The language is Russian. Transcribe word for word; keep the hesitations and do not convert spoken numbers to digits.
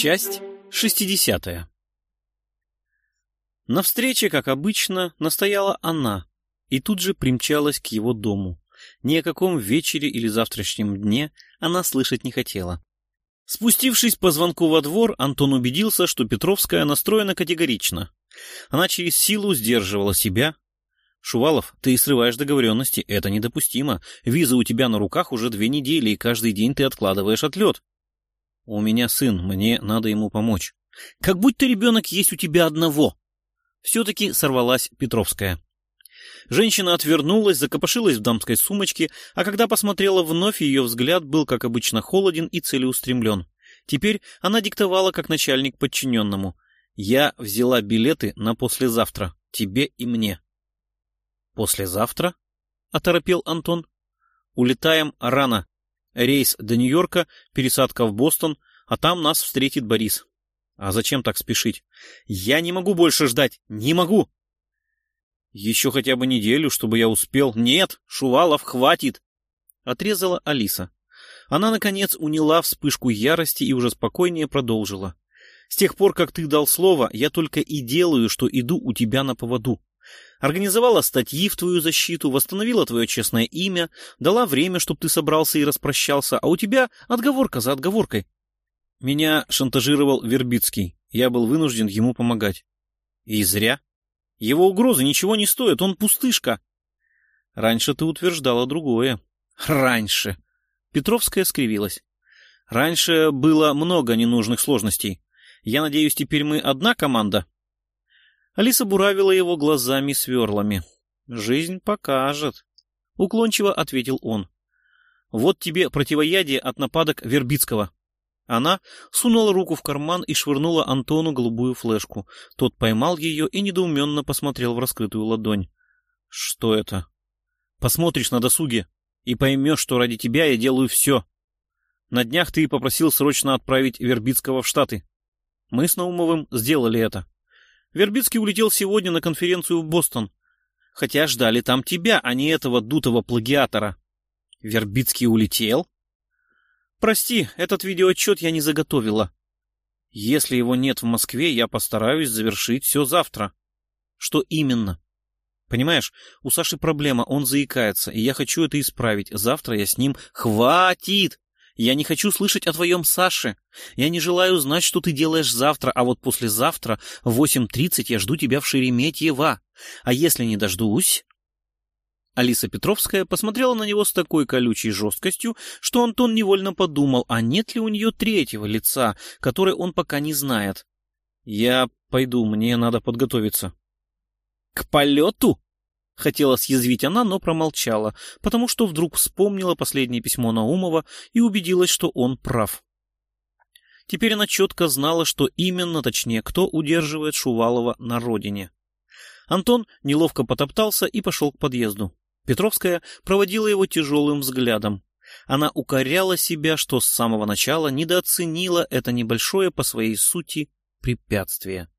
Часть шестидесятая. На встрече, как обычно, настояла она и тут же примчалась к его дому. Ни о каком вечере или завтрашнем дне она слышать не хотела. Спустившись по звонку во двор, Антон убедился, что Петровская настроена категорично. Она через силу сдерживала себя. «Шувалов, ты срываешь договоренности, это недопустимо. Виза у тебя на руках уже две недели, и каждый день ты откладываешь отлет». «У меня сын, мне надо ему помочь». «Как будто ребенок есть у тебя одного». Все-таки сорвалась Петровская. Женщина отвернулась, закопошилась в дамской сумочке, а когда посмотрела вновь, ее взгляд был, как обычно, холоден и целеустремлен. Теперь она диктовала, как начальник подчиненному. «Я взяла билеты на послезавтра, тебе и мне». «Послезавтра?» — оторопел Антон. «Улетаем рано. Рейс до Нью-Йорка, пересадка в Бостон, а там нас встретит Борис». «А зачем так спешить?» «Я не могу больше ждать, не могу!» «Еще хотя бы неделю, чтобы я успел». «Нет, Шувалов, хватит!» — отрезала Алиса. Она, наконец, уняла вспышку ярости и уже спокойнее продолжила. «С тех пор, как ты дал слово, я только и делаю, что иду у тебя на поводу. Организовала статьи в твою защиту, восстановила твое честное имя, дала время, чтобы ты собрался и распрощался, а у тебя отговорка за отговоркой. Меня шантажировал Вербицкий, я был вынужден ему помогать. И зря. Его угрозы ничего не стоят, он пустышка». «Раньше ты утверждала другое». «Раньше». Петровская скривилась. «Раньше было много ненужных сложностей. Я надеюсь, теперь мы одна команда?» Алиса буравила его глазами-сверлами. «Жизнь покажет», — уклончиво ответил он. «Вот тебе противоядие от нападок Вербицкого». Она сунула руку в карман и швырнула Антону голубую флешку. Тот поймал ее и недоуменно посмотрел в раскрытую ладонь. «Что это?» «Посмотришь на досуге и поймешь, что ради тебя я делаю все. На днях ты попросил срочно отправить Вербицкого в Штаты. Мы с Наумовым сделали это. Вербицкий улетел сегодня на конференцию в Бостон. Хотя ждали там тебя, а не этого дутого плагиатора». «Вербицкий улетел?» «Прости, этот видеоотчет я не заготовила. Если его нет в Москве, я постараюсь завершить все завтра». «Что именно?» «Понимаешь, у Саши проблема, он заикается, и я хочу это исправить. Завтра я с ним...» «Хватит! Я не хочу слышать о твоем Саше. Я не желаю знать, что ты делаешь завтра, а вот послезавтра в восемь тридцать я жду тебя в Шереметьево. А если не дождусь...» Алиса Петровская посмотрела на него с такой колючей жесткостью, что Антон невольно подумал, а нет ли у нее третьего лица, которое он пока не знает. «Я пойду, мне надо подготовиться». «К полету?» — хотела съязвить она, но промолчала, потому что вдруг вспомнила последнее письмо Наумова и убедилась, что он прав. Теперь она четко знала, что именно, точнее, кто удерживает Шувалова на родине. Антон неловко потоптался и пошел к подъезду. Петровская проводила его тяжелым взглядом. Она укоряла себя, что с самого начала недооценила это небольшое по своей сути препятствие.